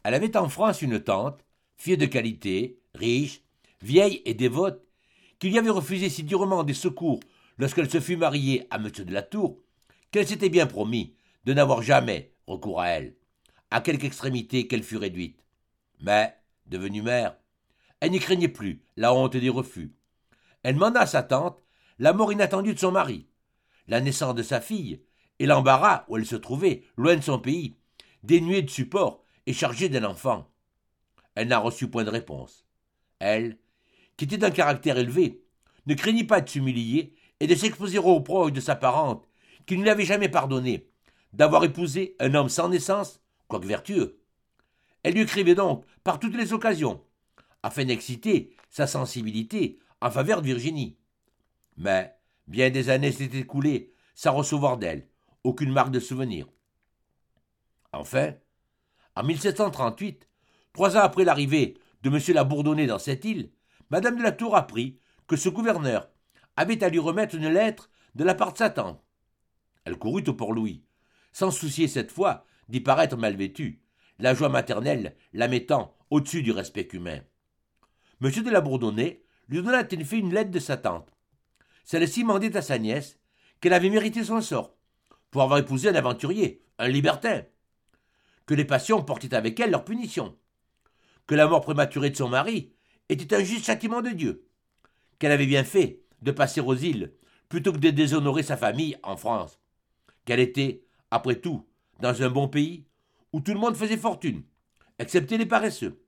Elle avait en France une tante, fille de qualité, riche, vieille et dévote, qui lui avait refusé si durement des secours lorsqu'elle se fut mariée à M. de la Tour, qu'elle s'était bien promis de n'avoir jamais recours à elle, à quelque extrémité qu'elle fût réduite. Mais, devenue mère, elle n'y craignait plus la honte des refus. Elle manda à sa tante la mort inattendue de son mari, la naissance de sa fille, et l'embarras où elle se trouvait, loin de son pays, dénuée de support et chargée d'un enfant. Elle n'a reçu point de réponse. Elle, qui était d'un caractère élevé, ne craignit pas de s'humilier et de s'exposer aux reproches de sa parente, qui ne lui avait jamais pardonné, d'avoir épousé un homme sans naissance, quoique vertueux. Elle lui écrivait donc par toutes les occasions, afin d'exciter sa sensibilité en faveur de Virginie. Mais bien des années s'étaient écoulées sans recevoir d'elle aucune marque de souvenir. Enfin, en 1738, 3 ans après l'arrivée de M. la Bourdonnais dans cette île, Madame de la Tour apprit que ce gouverneur avait à lui remettre une lettre de la part de sa tante. Elle courut au Port-Louis, sans soucier cette fois d'y paraître mal vêtue, la joie maternelle la mettant au-dessus du respect humain. M. de la Bourdonnais lui donna en effet une lettre de sa tante. Celle-ci mandait à sa nièce qu'elle avait mérité son sort, pour avoir épousé un aventurier, un libertin, que les passions portaient avec elles leur punition, que la mort prématurée de son mari était un juste châtiment de Dieu, qu'elle avait bien fait de passer aux îles plutôt que de déshonorer sa famille en France, qu'elle était, après tout, dans un bon pays où tout le monde faisait fortune, excepté les paresseux.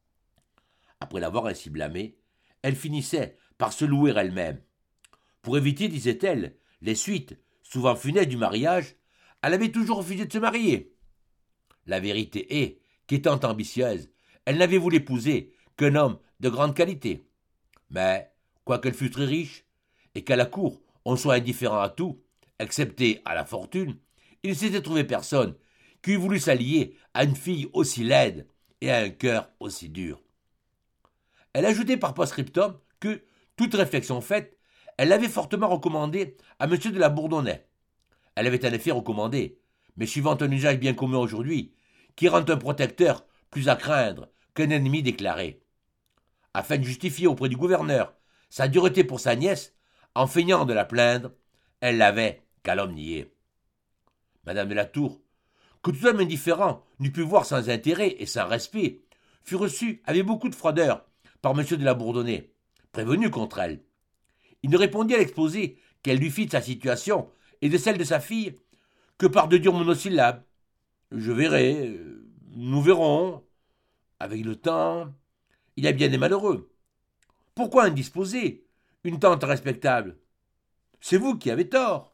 Après l'avoir ainsi blâmée, elle finissait par se louer elle-même. Pour éviter, disait-elle, les suites, souvent funestes du mariage, elle avait toujours refusé de se marier. La vérité est qu'étant ambitieuse, elle n'avait voulu épouser qu'un homme de grande qualité. Mais, quoiqu'elle fût très riche, et qu'à la cour on soit indifférent à tout, excepté à la fortune, il ne s'était trouvé personne qui eût voulu s'allier à une fille aussi laide et à un cœur aussi dur. Elle ajoutait par post-scriptum que, toute réflexion faite, elle l'avait fortement recommandé à M. de la Bourdonnais. Elle avait en effet recommandé, mais suivant un usage bien commun aujourd'hui, qui rend un protecteur plus à craindre qu'un ennemi déclaré. Afin de justifier auprès du gouverneur sa dureté pour sa nièce, en feignant de la plaindre, elle l'avait calomniée. Madame de la Tour, que tout homme indifférent n'eût pu voir sans intérêt et sans respect, fut reçue avec beaucoup de froideur par M. de la Bourdonnais, prévenu contre elle. Il ne répondit à l'exposé qu'elle lui fit de sa situation et de celle de sa fille que par de durs monosyllabes. Je verrai, nous verrons. Avec le temps, il y a bien des malheureux. Pourquoi indisposer une tante respectable? C'est vous qui avez tort.